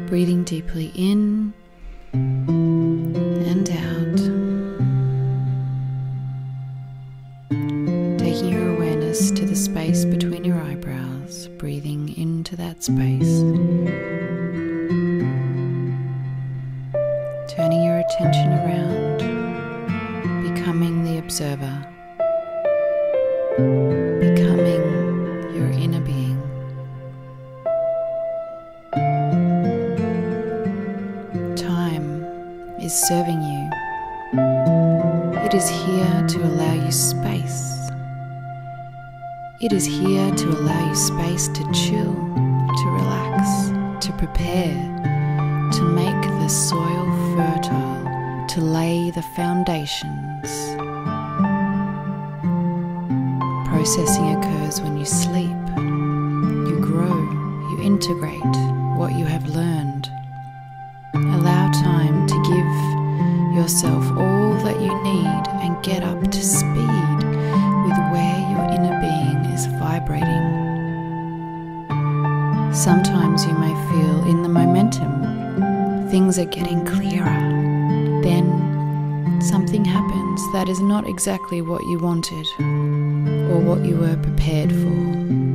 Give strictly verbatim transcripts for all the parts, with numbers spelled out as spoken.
Breathing deeply in and out. Taking your awareness to the space between your eyebrows, breathing into that space. Turning your attention around, becoming the observer, becoming your inner being. Time is serving you. It is here to allow you space. It is here to allow you space to chill, to relax, to prepare, to make the soil fertile, to lay the foundations. Processing occurs when you sleep. You grow, you integrate what you have learned. Allow time to give yourself all that you need and get up to speed with where your inner being is vibrating. Sometimes you may feel in the momentum, things are getting clearer. Then something happens that is not exactly what you wanted or what you were prepared for.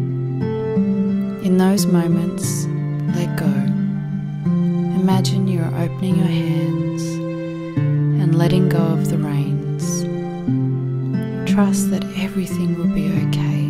In those moments, let go. Imagine you are opening your hands and letting go of the reins. Trust that everything will be okay.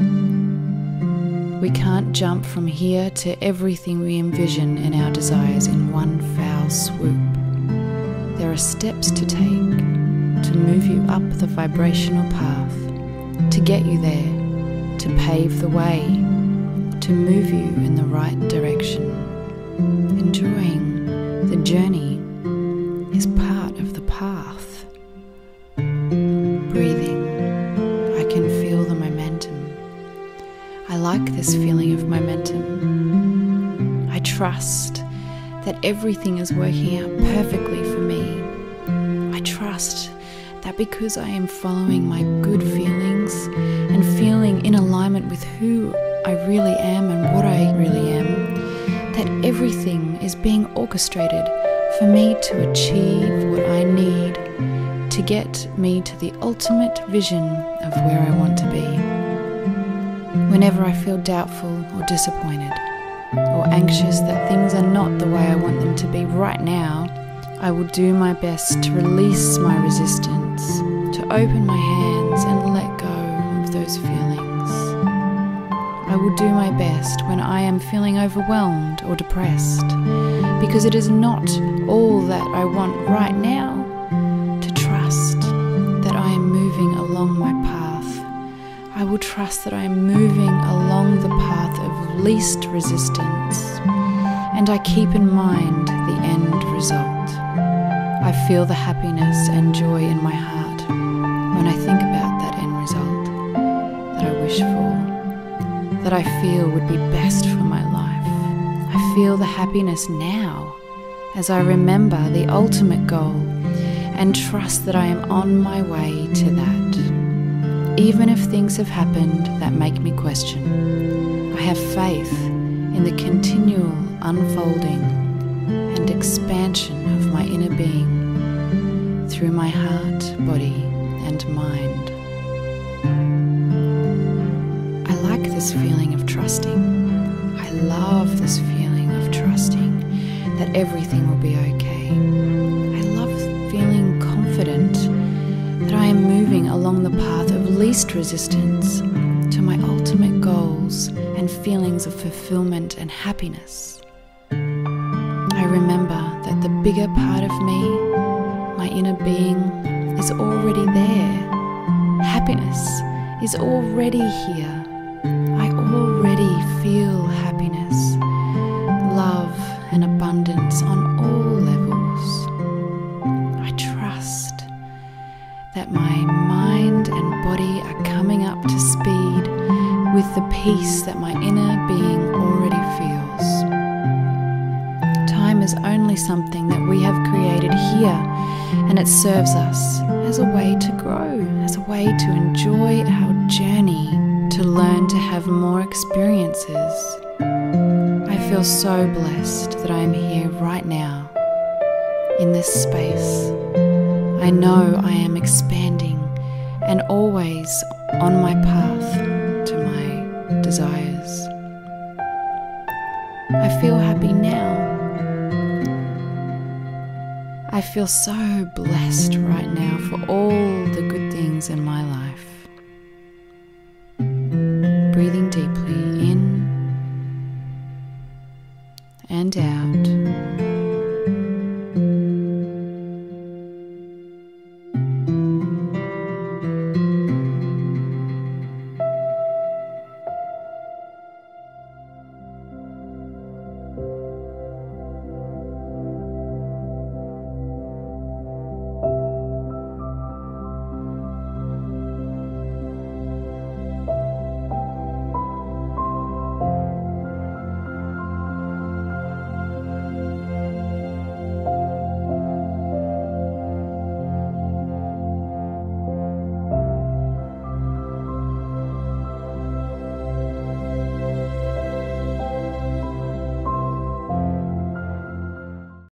We can't jump from here to everything we envision in our desires in one foul swoop. There are steps to take to move you up the vibrational path, to get you there, to pave the way, to move you in the right direction. Enjoying the journey is part of the path. Breathing, I can feel the momentum. I like this feeling of momentum. I trust that everything is working out perfectly for me. I trust that because I am following my good feelings and feeling in alignment with who I really am and what I really am, that everything is being orchestrated for me to achieve what I need to get me to the ultimate vision of where I want to be. Whenever I feel doubtful or disappointed or anxious that things are not the way I want them to be right now, I will do my best to release my resistance, to open my hands and let go of those feelings. I will do my best when I am feeling overwhelmed or depressed, because it is not all that I want right now, to trust that I am moving along my path. I will trust that I am moving along the path of least resistance, and I keep in mind the end result. I feel the happiness and joy in my heart when I think about that end result that I wish for, that I feel would be best for my life. I feel the happiness now as I remember the ultimate goal and trust that I am on my way to that. Even if things have happened that make me question, I have faith in the continual unfolding and expansion of my inner being through my heart, body, and mind. I like this feeling of trusting. I love this feeling of trusting that everything will be okay. I love feeling confident that I am moving along the path of least resistance to my ultimate goals and feelings of fulfillment and happiness. I remember that the bigger part of me, my inner being, is already there. Happiness is already here. I already feel happiness, love, and abundance on all levels. I trust that my mind and body are coming up to speed with the peace that my inner being already feels. Time is only something that we have created here, and it serves us as a way to grow, as a way to enjoy our journey, to learn to have more experiences. I feel so blessed that I am here right now, in this space. I know I am expanding and always on my path to my desires. I feel happy now. I feel so blessed right now for all the good things in my life. Breathing deeply in and out.